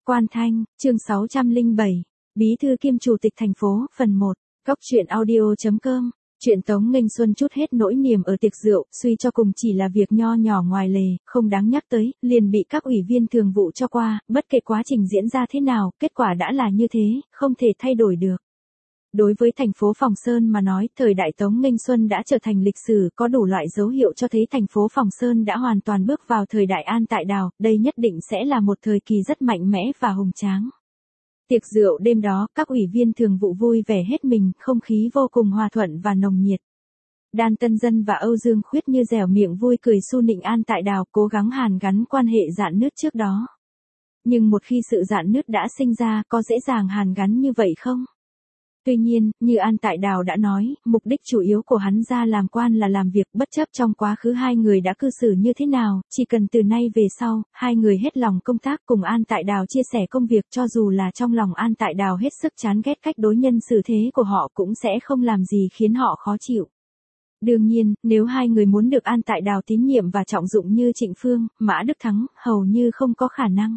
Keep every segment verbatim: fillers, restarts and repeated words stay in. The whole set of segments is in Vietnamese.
Quan Thanh, chương sáu trăm lẻ bảy, Bí thư kiêm chủ tịch thành phố, phần một, Góc truyện audio chấm com. Chuyện Tống Nghênh Xuân chút hết nỗi niềm ở tiệc rượu, suy cho cùng chỉ là việc nho nhỏ ngoài lề, không đáng nhắc tới, liền bị các ủy viên thường vụ cho qua, bất kể quá trình diễn ra thế nào, kết quả đã là như thế, không thể thay đổi được. Đối với thành phố Phòng Sơn mà nói, thời đại Tống Nghênh Xuân đã trở thành lịch sử, có đủ loại dấu hiệu cho thấy thành phố Phòng Sơn đã hoàn toàn bước vào thời đại An Tại Đào, đây nhất định sẽ là một thời kỳ rất mạnh mẽ và hùng tráng. Tiệc rượu đêm đó, các ủy viên thường vụ vui vẻ hết mình, không khí vô cùng hòa thuận và nồng nhiệt. Đan Tân Dân và Âu Dương Khuyết như dẻo miệng vui cười su nịnh An Tại Đào, cố gắng hàn gắn quan hệ rạn nứt trước đó. Nhưng một khi sự rạn nứt đã sinh ra, có dễ dàng hàn gắn như vậy không? Tuy nhiên, như An Tại Đào đã nói, mục đích chủ yếu của hắn ra làm quan là làm việc, bất chấp trong quá khứ hai người đã cư xử như thế nào, chỉ cần từ nay về sau, hai người hết lòng công tác cùng An Tại Đào chia sẻ công việc, cho dù là trong lòng An Tại Đào hết sức chán ghét cách đối nhân xử thế của họ cũng sẽ không làm gì khiến họ khó chịu. Đương nhiên, nếu hai người muốn được An Tại Đào tín nhiệm và trọng dụng như Trịnh Phương, Mã Đức Thắng, hầu như không có khả năng.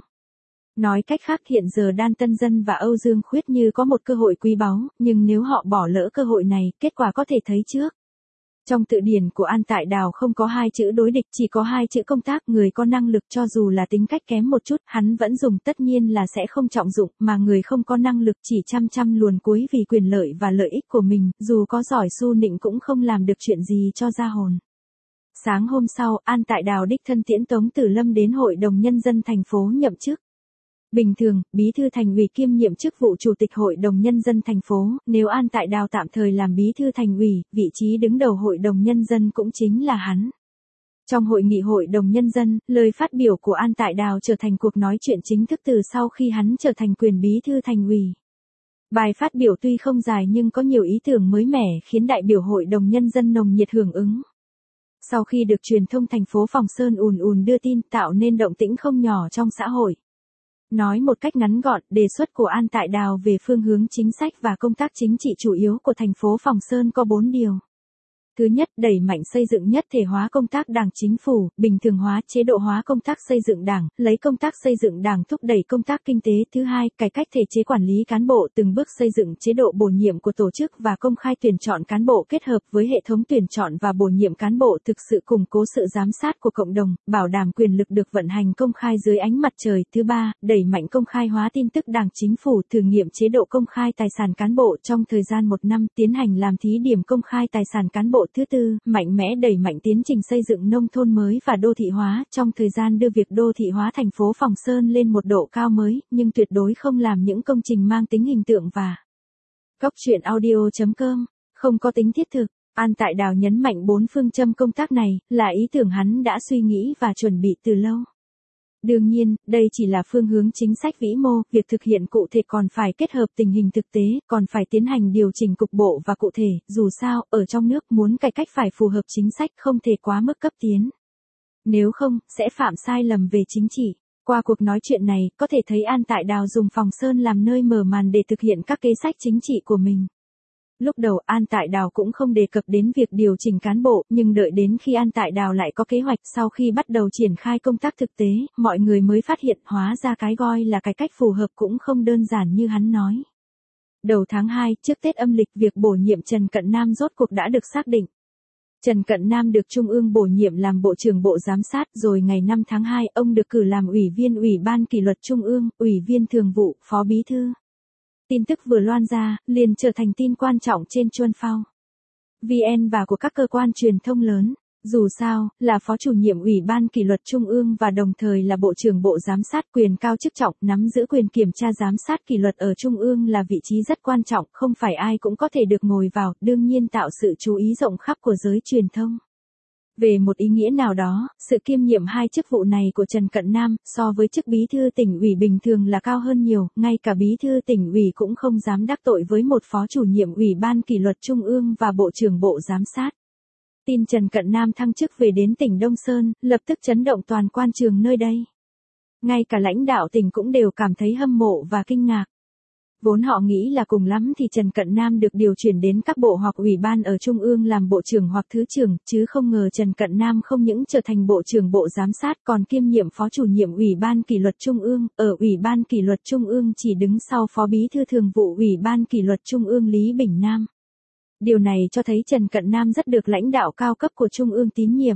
Nói cách khác, hiện giờ Đan Tân Dân và Âu Dương Khuyết như có một cơ hội quý báu, nhưng nếu họ bỏ lỡ cơ hội này, kết quả có thể thấy trước. Trong tự điển của An Tại Đào không có hai chữ đối địch, chỉ có hai chữ công tác, người có năng lực cho dù là tính cách kém một chút, hắn vẫn dùng, tất nhiên là sẽ không trọng dụng, mà người không có năng lực chỉ chăm chăm luồn cuối vì quyền lợi và lợi ích của mình, dù có giỏi su nịnh cũng không làm được chuyện gì cho ra hồn. Sáng hôm sau, An Tại Đào đích thân tiễn Tống Tử Lâm đến Hội đồng Nhân dân thành phố nhậm chức. Bình thường, bí thư thành ủy kiêm nhiệm chức vụ chủ tịch Hội đồng Nhân dân thành phố, nếu An Tại Đào tạm thời làm bí thư thành ủy, vị trí đứng đầu Hội đồng Nhân dân cũng chính là hắn. Trong hội nghị Hội đồng Nhân dân, lời phát biểu của An Tại Đào trở thành cuộc nói chuyện chính thức từ sau khi hắn trở thành quyền bí thư thành ủy. Bài phát biểu tuy không dài nhưng có nhiều ý tưởng mới mẻ khiến đại biểu Hội đồng Nhân dân nồng nhiệt hưởng ứng. Sau khi được truyền thông thành phố Phòng Sơn ùn ùn đưa tin, tạo nên động tĩnh không nhỏ trong xã hội. Nói một cách ngắn gọn, đề xuất của An Tại Đào về phương hướng chính sách và công tác chính trị chủ yếu của thành phố Phòng Sơn có bốn điều. Thứ nhất, đẩy mạnh xây dựng nhất thể hóa công tác đảng chính phủ, bình thường hóa chế độ hóa công tác xây dựng đảng, lấy công tác xây dựng đảng thúc đẩy công tác kinh tế. Thứ hai, cải cách thể chế quản lý cán bộ, từng bước xây dựng chế độ bổ nhiệm của tổ chức và công khai tuyển chọn cán bộ kết hợp với hệ thống tuyển chọn và bổ nhiệm cán bộ, thực sự củng cố sự giám sát của cộng đồng, bảo đảm quyền lực được vận hành công khai dưới ánh mặt trời. Thứ ba, đẩy mạnh công khai hóa tin tức đảng chính phủ, thử nghiệm chế độ công khai tài sản cán bộ trong thời gian một năm, tiến hành làm thí điểm công khai tài sản cán bộ. Thứ tư, mạnh mẽ đẩy mạnh tiến trình xây dựng nông thôn mới và đô thị hóa, trong thời gian đưa việc đô thị hóa thành phố Phòng Sơn lên một độ cao mới, nhưng tuyệt đối không làm những công trình mang tính hình tượng và Góc truyện audio chấm com, không có tính thiết thực. An Tại Đào nhấn mạnh bốn phương châm công tác này, là ý tưởng hắn đã suy nghĩ và chuẩn bị từ lâu. Đương nhiên, đây chỉ là phương hướng chính sách vĩ mô, việc thực hiện cụ thể còn phải kết hợp tình hình thực tế, còn phải tiến hành điều chỉnh cục bộ và cụ thể, dù sao, ở trong nước muốn cải cách phải phù hợp chính sách, không thể quá mức cấp tiến. Nếu không, sẽ phạm sai lầm về chính trị. Qua cuộc nói chuyện này, có thể thấy An Tại Đào dùng Phòng Sơn làm nơi mở màn để thực hiện các kế sách chính trị của mình. Lúc đầu An Tại Đào cũng không đề cập đến việc điều chỉnh cán bộ, nhưng đợi đến khi An Tại Đào lại có kế hoạch, sau khi bắt đầu triển khai công tác thực tế, mọi người mới phát hiện hóa ra cái gọi là cải cách phù hợp cũng không đơn giản như hắn nói. Đầu tháng hai, trước Tết âm lịch, việc bổ nhiệm Trần Cận Nam rốt cuộc đã được xác định. Trần Cận Nam được Trung ương bổ nhiệm làm Bộ trưởng Bộ Giám sát, rồi ngày năm tháng hai, ông được cử làm Ủy viên Ủy ban Kỷ luật Trung ương, Ủy viên Thường vụ, Phó Bí thư. Tin tức vừa loan ra, liền trở thành tin quan trọng trên Chuân Phao, vê en và của các cơ quan truyền thông lớn. Dù sao, là Phó chủ nhiệm Ủy ban Kỷ luật Trung ương và đồng thời là Bộ trưởng Bộ Giám sát, quyền cao chức trọng, nắm giữ quyền kiểm tra giám sát kỷ luật ở Trung ương là vị trí rất quan trọng, không phải ai cũng có thể được ngồi vào, đương nhiên tạo sự chú ý rộng khắp của giới truyền thông. Về một ý nghĩa nào đó, sự kiêm nhiệm hai chức vụ này của Trần Cận Nam, so với chức bí thư tỉnh ủy bình thường là cao hơn nhiều, ngay cả bí thư tỉnh ủy cũng không dám đắc tội với một phó chủ nhiệm Ủy ban Kỷ luật Trung ương và Bộ trưởng Bộ Giám sát. Tin Trần Cận Nam thăng chức về đến tỉnh Đông Sơn, lập tức chấn động toàn quan trường nơi đây. Ngay cả lãnh đạo tỉnh cũng đều cảm thấy hâm mộ và kinh ngạc. Vốn họ nghĩ là cùng lắm thì Trần Cận Nam được điều chuyển đến các bộ hoặc ủy ban ở Trung ương làm bộ trưởng hoặc thứ trưởng, chứ không ngờ Trần Cận Nam không những trở thành bộ trưởng bộ giám sát còn kiêm nhiệm phó chủ nhiệm Ủy ban Kỷ luật Trung ương, ở Ủy ban Kỷ luật Trung ương chỉ đứng sau phó bí thư thường vụ Ủy ban Kỷ luật Trung ương Lý Bình Nam. Điều này cho thấy Trần Cận Nam rất được lãnh đạo cao cấp của Trung ương tín nhiệm.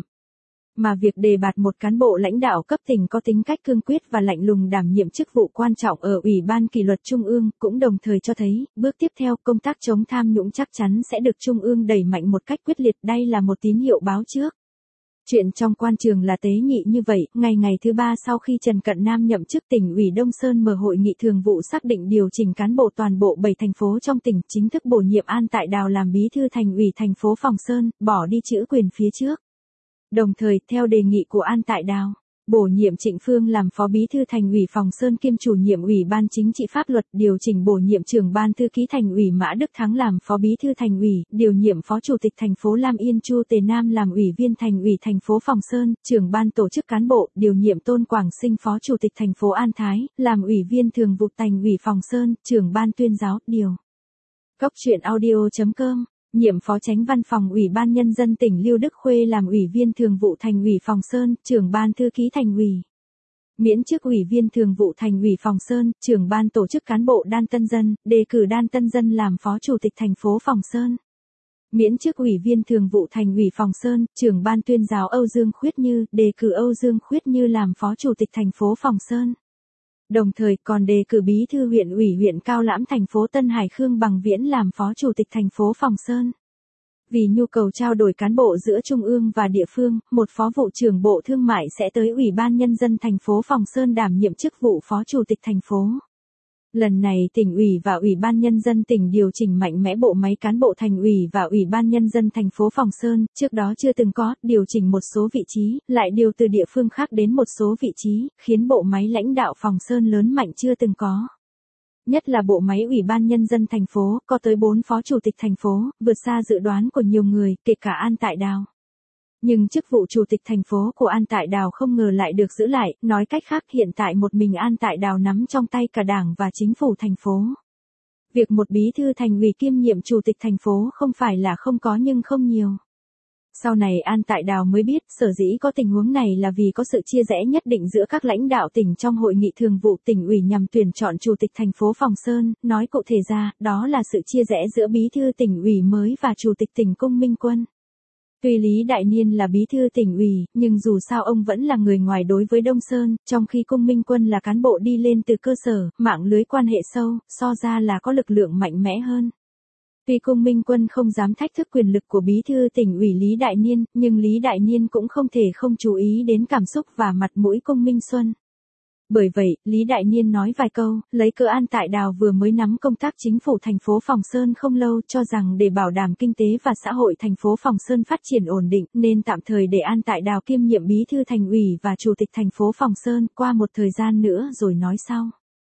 Mà việc đề bạt một cán bộ lãnh đạo cấp tỉnh có tính cách cương quyết và lạnh lùng đảm nhiệm chức vụ quan trọng ở Ủy ban Kỷ luật Trung ương cũng đồng thời cho thấy, bước tiếp theo công tác chống tham nhũng chắc chắn sẽ được Trung ương đẩy mạnh một cách quyết liệt. Đây là một tín hiệu báo trước. Chuyện trong quan trường là tế nhị như vậy, ngày ngày thứ ba sau khi Trần Cận Nam nhậm chức tỉnh ủy Đông Sơn mở hội nghị thường vụ xác định điều chỉnh cán bộ toàn bộ bảy thành phố trong tỉnh, chính thức bổ nhiệm An Tại Đào làm bí thư thành ủy thành phố Phòng Sơn, bỏ đi chữ quyền phía trước. Đồng thời, theo đề nghị của An Tại Đào, bổ nhiệm Trịnh Phương làm phó bí thư thành ủy Phòng Sơn kiêm chủ nhiệm Ủy ban Chính trị Pháp luật, điều chỉnh bổ nhiệm trưởng ban thư ký thành ủy Mã Đức Thắng làm phó bí thư thành ủy, điều nhiệm phó chủ tịch thành phố Lam Yên Chu Tề Nam làm ủy viên thành ủy thành phố Phòng Sơn, trưởng ban tổ chức cán bộ, điều nhiệm Tôn Quảng Sinh phó chủ tịch thành phố An Thái, làm ủy viên thường vụ thành ủy Phòng Sơn, trưởng ban tuyên giáo, điều. Cốc truyện audio chấm com Nhiệm phó chánh văn phòng Ủy ban Nhân dân tỉnh Lưu Đức Khuê làm ủy viên thường vụ thành ủy Phòng Sơn, trưởng ban thư ký thành ủy. Miễn chức ủy viên thường vụ thành ủy Phòng Sơn, trưởng ban tổ chức cán bộ Đan Tân Dân, đề cử Đan Tân Dân làm phó chủ tịch thành phố Phòng Sơn. Miễn chức ủy viên thường vụ thành ủy Phòng Sơn, trưởng ban tuyên giáo Âu Dương Khuyết Như, đề cử Âu Dương Khuyết Như làm phó chủ tịch thành phố Phòng Sơn. Đồng thời còn đề cử bí thư huyện ủy huyện Cao Lãm thành phố Tân Hải Khương Bằng Viễn làm phó chủ tịch thành phố Phòng Sơn. Vì nhu cầu trao đổi cán bộ giữa trung ương và địa phương, một phó vụ trưởng Bộ Thương mại sẽ tới Ủy ban Nhân dân thành phố Phòng Sơn đảm nhiệm chức vụ phó chủ tịch thành phố. Lần này tỉnh ủy và Ủy ban Nhân dân tỉnh điều chỉnh mạnh mẽ bộ máy cán bộ thành ủy và Ủy ban Nhân dân thành phố Phòng Sơn, trước đó chưa từng có, điều chỉnh một số vị trí, lại điều từ địa phương khác đến một số vị trí, khiến bộ máy lãnh đạo Phòng Sơn lớn mạnh chưa từng có. Nhất là bộ máy Ủy ban Nhân dân thành phố, có tới bốn phó chủ tịch thành phố, vượt xa dự đoán của nhiều người, kể cả An Tại Đào. Nhưng chức vụ chủ tịch thành phố của An Tại Đào không ngờ lại được giữ lại, nói cách khác hiện tại một mình An Tại Đào nắm trong tay cả đảng và chính phủ thành phố. Việc một bí thư thành ủy kiêm nhiệm chủ tịch thành phố không phải là không có nhưng không nhiều. Sau này An Tại Đào mới biết sở dĩ có tình huống này là vì có sự chia rẽ nhất định giữa các lãnh đạo tỉnh trong hội nghị thường vụ tỉnh ủy nhằm tuyển chọn chủ tịch thành phố Phòng Sơn, nói cụ thể ra, đó là sự chia rẽ giữa bí thư tỉnh ủy mới và chủ tịch tỉnh Cung Minh Quân. Tuy Lý Đại Niên là bí thư tỉnh ủy, nhưng dù sao ông vẫn là người ngoài đối với Đông Sơn, trong khi Cung Minh Quân là cán bộ đi lên từ cơ sở, mạng lưới quan hệ sâu, so ra là có lực lượng mạnh mẽ hơn. Tuy Cung Minh Quân không dám thách thức quyền lực của bí thư tỉnh ủy Lý Đại Niên, nhưng Lý Đại Niên cũng không thể không chú ý đến cảm xúc và mặt mũi Cung Minh Xuân. Bởi vậy, Lý Đại Niên nói vài câu, lấy cớ An Tại Đào vừa mới nắm công tác chính phủ thành phố Phòng Sơn không lâu, cho rằng để bảo đảm kinh tế và xã hội thành phố Phòng Sơn phát triển ổn định, nên tạm thời để An Tại Đào kiêm nhiệm bí thư thành ủy và chủ tịch thành phố Phòng Sơn, qua một thời gian nữa rồi nói sau.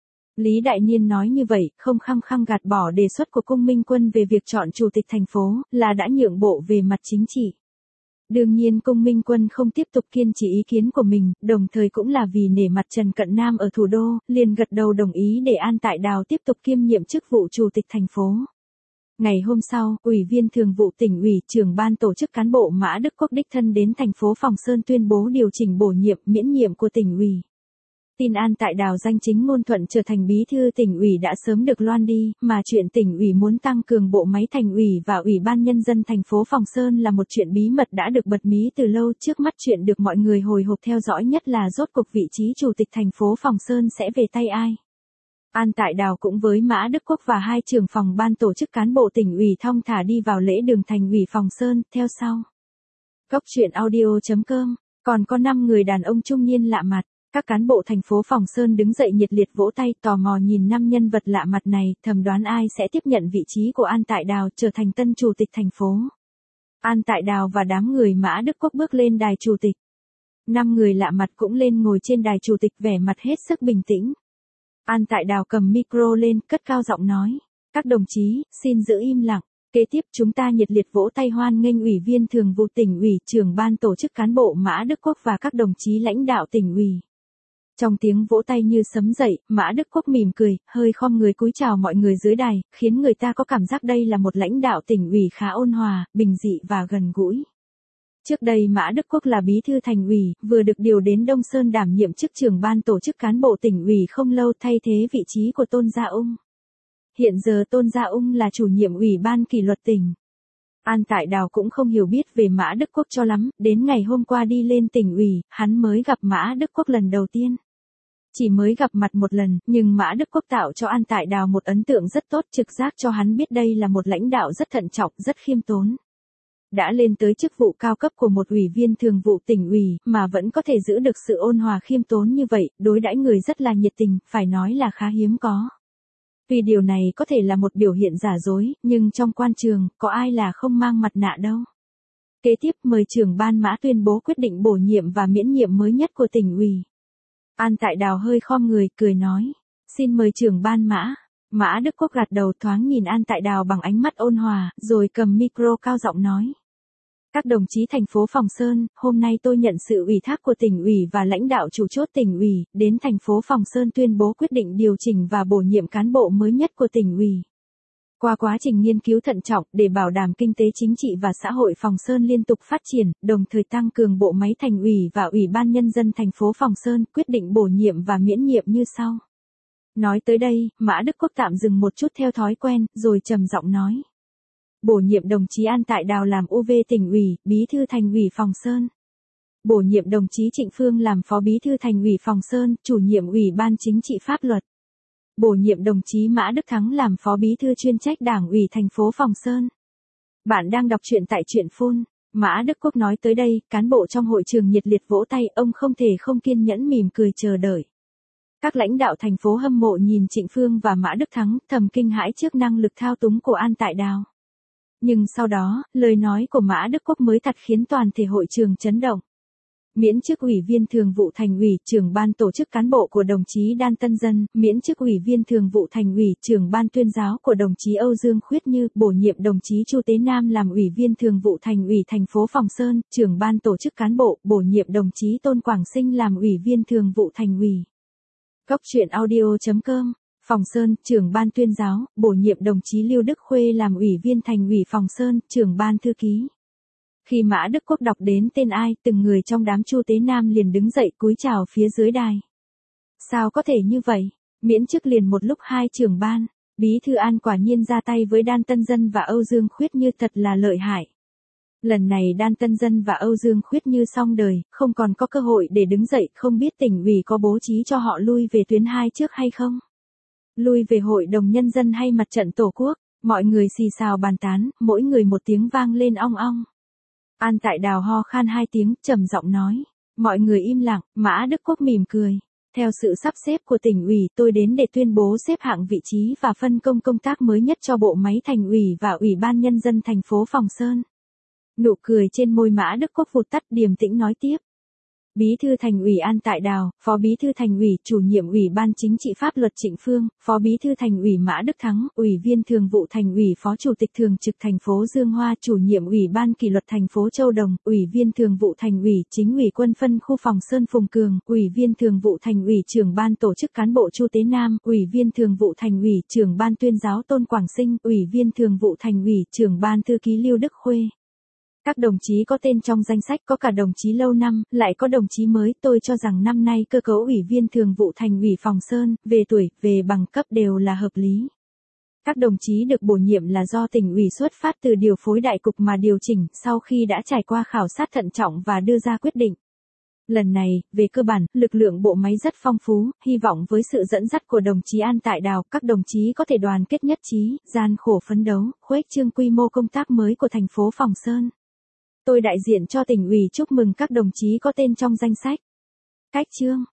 Lý Đại Niên nói như vậy, không khăng khăng gạt bỏ đề xuất của Cung Minh Quân về việc chọn chủ tịch thành phố, là đã nhượng bộ về mặt chính trị. Đương nhiên Cung Minh Quân không tiếp tục kiên trì ý kiến của mình, đồng thời cũng là vì nể mặt Trần Cận Nam ở thủ đô, liền gật đầu đồng ý để An Tại Đào tiếp tục kiêm nhiệm chức vụ chủ tịch thành phố. Ngày hôm sau, Ủy viên thường vụ tỉnh ủy, trưởng ban tổ chức cán bộ Mã Đức Quốc đích thân đến thành phố Phòng Sơn tuyên bố điều chỉnh bổ nhiệm, miễn nhiệm của tỉnh ủy. Tin An Tại Đào danh chính ngôn thuận trở thành bí thư tỉnh ủy đã sớm được loan đi, mà chuyện tỉnh ủy muốn tăng cường bộ máy thành ủy và Ủy ban Nhân dân thành phố Phòng Sơn là một chuyện bí mật đã được bật mí từ lâu. Trước mắt chuyện được mọi người hồi hộp theo dõi nhất là rốt cuộc vị trí chủ tịch thành phố Phòng Sơn sẽ về tay ai. An Tại Đào cũng với Mã Đức Quốc và hai trưởng phòng ban tổ chức cán bộ tỉnh ủy thong thả đi vào lễ đường thành ủy Phòng Sơn, theo sau. Cốc truyện audio chấm com, còn có năm người đàn ông trung niên lạ mặt. Các cán bộ thành phố Phòng Sơn đứng dậy nhiệt liệt vỗ tay, tò mò nhìn năm nhân vật lạ mặt này, thầm đoán ai sẽ tiếp nhận vị trí của An Tại Đào trở thành tân chủ tịch thành phố. An Tại Đào và đám người Mã Đức Quốc bước lên đài chủ tịch. Năm người lạ mặt cũng lên ngồi trên đài chủ tịch vẻ mặt hết sức bình tĩnh. An Tại Đào cầm micro lên, cất cao giọng nói. Các đồng chí, xin giữ im lặng. Kế tiếp chúng ta nhiệt liệt vỗ tay hoan nghênh Ủy viên thường vụ tỉnh ủy, trưởng ban tổ chức cán bộ Mã Đức Quốc và các đồng chí lãnh đạo tỉnh ủy. Trong tiếng vỗ tay như sấm dậy, Mã Đức Quốc mỉm cười, hơi khom người cúi chào mọi người dưới đài, khiến người ta có cảm giác đây là một lãnh đạo tỉnh ủy khá ôn hòa, bình dị và gần gũi. Trước đây Mã Đức Quốc là bí thư thành ủy, vừa được điều đến Đông Sơn đảm nhiệm chức trưởng ban tổ chức cán bộ tỉnh ủy không lâu thay thế vị trí của Tôn Gia Ung. Hiện giờ Tôn Gia Ung là chủ nhiệm ủy ban kỷ luật tỉnh. An Tại Đào cũng không hiểu biết về Mã Đức Quốc cho lắm, đến ngày hôm qua đi lên tỉnh ủy, hắn mới gặp Mã Đức Quốc lần đầu tiên. Chỉ mới gặp mặt một lần, nhưng Mã Đức Quốc tạo cho An Tại Đào một ấn tượng rất tốt, trực giác cho hắn biết đây là một lãnh đạo rất thận trọng, rất khiêm tốn. Đã lên tới chức vụ cao cấp của một ủy viên thường vụ tỉnh ủy, mà vẫn có thể giữ được sự ôn hòa khiêm tốn như vậy, đối đãi người rất là nhiệt tình, phải nói là khá hiếm có. Tuy điều này có thể là một biểu hiện giả dối, nhưng trong quan trường, có ai là không mang mặt nạ đâu. Kế tiếp mời trưởng ban Mã tuyên bố quyết định bổ nhiệm và miễn nhiệm mới nhất của tỉnh ủy. An Tại Đào hơi khom người, cười nói, xin mời trưởng ban Mã. Mã Đức Quốc gật đầu thoáng nhìn An Tại Đào bằng ánh mắt ôn hòa, rồi cầm micro cao giọng nói. Các đồng chí thành phố Phòng Sơn, hôm nay tôi nhận sự ủy thác của tỉnh ủy và lãnh đạo chủ chốt tỉnh ủy, đến thành phố Phòng Sơn tuyên bố quyết định điều chỉnh và bổ nhiệm cán bộ mới nhất của tỉnh ủy. Qua quá trình nghiên cứu thận trọng để bảo đảm kinh tế chính trị và xã hội Phòng Sơn liên tục phát triển, đồng thời tăng cường bộ máy thành ủy và ủy ban nhân dân thành phố Phòng Sơn, quyết định bổ nhiệm và miễn nhiệm như sau. Nói tới đây, Mã Đức Quốc tạm dừng một chút theo thói quen, rồi trầm giọng nói. Bổ nhiệm đồng chí An Tại Đào làm u vê tỉnh ủy, bí thư thành ủy Phòng Sơn. Bổ nhiệm đồng chí Trịnh Phương làm phó bí thư thành ủy Phòng Sơn, chủ nhiệm ủy ban chính trị pháp luật. Bổ nhiệm đồng chí Mã Đức Thắng làm phó bí thư chuyên trách Đảng ủy thành phố Phòng Sơn. Bạn đang đọc truyện tại truyện phone. Mã Đức Quốc nói tới đây, cán bộ trong hội trường nhiệt liệt vỗ tay, ông không thể không kiên nhẫn mỉm cười chờ đợi. Các lãnh đạo thành phố hâm mộ nhìn Trịnh Phương và Mã Đức Thắng, thầm kinh hãi trước năng lực thao túng của An Tại Đào. Nhưng sau đó, lời nói của Mã Đức Quốc mới thật khiến toàn thể hội trường chấn động. Miễn chức ủy viên thường vụ thành ủy, trưởng ban tổ chức cán bộ của đồng chí Đan Tân Dân, miễn chức ủy viên thường vụ thành ủy, trưởng ban tuyên giáo của đồng chí Âu Dương Khuyết Như, bổ nhiệm đồng chí Chu Tế Nam làm ủy viên thường vụ thành ủy thành phố Phòng Sơn, trưởng ban tổ chức cán bộ, bổ nhiệm đồng chí Tôn Quảng Sinh làm ủy viên thường vụ thành ủy. Góc truyện audio chấm com. Phòng Sơn, trưởng ban tuyên giáo, bổ nhiệm đồng chí Lưu Đức Khuê làm ủy viên thành ủy Phòng Sơn, trưởng ban thư ký. Khi Mã Đức Quốc đọc đến tên ai, từng người trong đám Chu Tế Nam liền đứng dậy cúi chào phía dưới đài. Sao có thể như vậy? Miễn chức liền một lúc hai trưởng ban, bí thư An quả nhiên ra tay với Đan Tân Dân và Âu Dương Khuyết Như thật là lợi hại. Lần này Đan Tân Dân và Âu Dương Khuyết Như xong đời, không còn có cơ hội để đứng dậy, không biết tỉnh ủy có bố trí cho họ lui về tuyến hai trước hay không? Lui về Hội đồng Nhân dân hay Mặt trận Tổ quốc, mọi người xì xào bàn tán, mỗi người một tiếng vang lên ong ong. An Tại Đào ho khan hai tiếng, trầm giọng nói. Mọi người im lặng, Mã Đức Quốc mỉm cười. Theo sự sắp xếp của tỉnh ủy, tôi đến để tuyên bố xếp hạng vị trí và phân công công tác mới nhất cho bộ máy thành ủy và ủy ban nhân dân thành phố Phòng Sơn. Nụ cười trên môi Mã Đức Quốc vụt tắt, điềm tĩnh nói tiếp. Bí thư thành ủy An Tại Đào, phó bí thư thành ủy, chủ nhiệm ủy ban chính trị pháp luật Trịnh Phương, phó bí thư thành ủy Mã Đức Thắng, ủy viên thường vụ thành ủy, phó chủ tịch thường trực thành phố Dương Hoa, chủ nhiệm ủy ban kỷ luật thành phố Châu Đồng, ủy viên thường vụ thành ủy, chính ủy quân phân khu Phòng Sơn Phùng Cường, ủy viên thường vụ thành ủy, trưởng ban tổ chức cán bộ Chu Tế Nam, ủy viên thường vụ thành ủy, trưởng ban tuyên giáo Tôn Quảng Sinh, ủy viên thường vụ thành ủy, trưởng ban thư ký Lưu Đức Khuê. Các đồng chí có tên trong danh sách, có cả đồng chí lâu năm, lại có đồng chí mới, tôi cho rằng năm nay cơ cấu ủy viên thường vụ thành ủy Phòng Sơn, về tuổi, về bằng cấp đều là hợp lý. Các đồng chí được bổ nhiệm là do tỉnh ủy xuất phát từ điều phối đại cục mà điều chỉnh, sau khi đã trải qua khảo sát thận trọng và đưa ra quyết định. Lần này, về cơ bản, lực lượng bộ máy rất phong phú, hy vọng với sự dẫn dắt của đồng chí An Tại Đào, các đồng chí có thể đoàn kết nhất trí, gian khổ phấn đấu, khuếch trương quy mô công tác mới của thành phố Phòng Sơn. Tôi đại diện cho tỉnh ủy chúc mừng các đồng chí có tên trong danh sách. Cách chương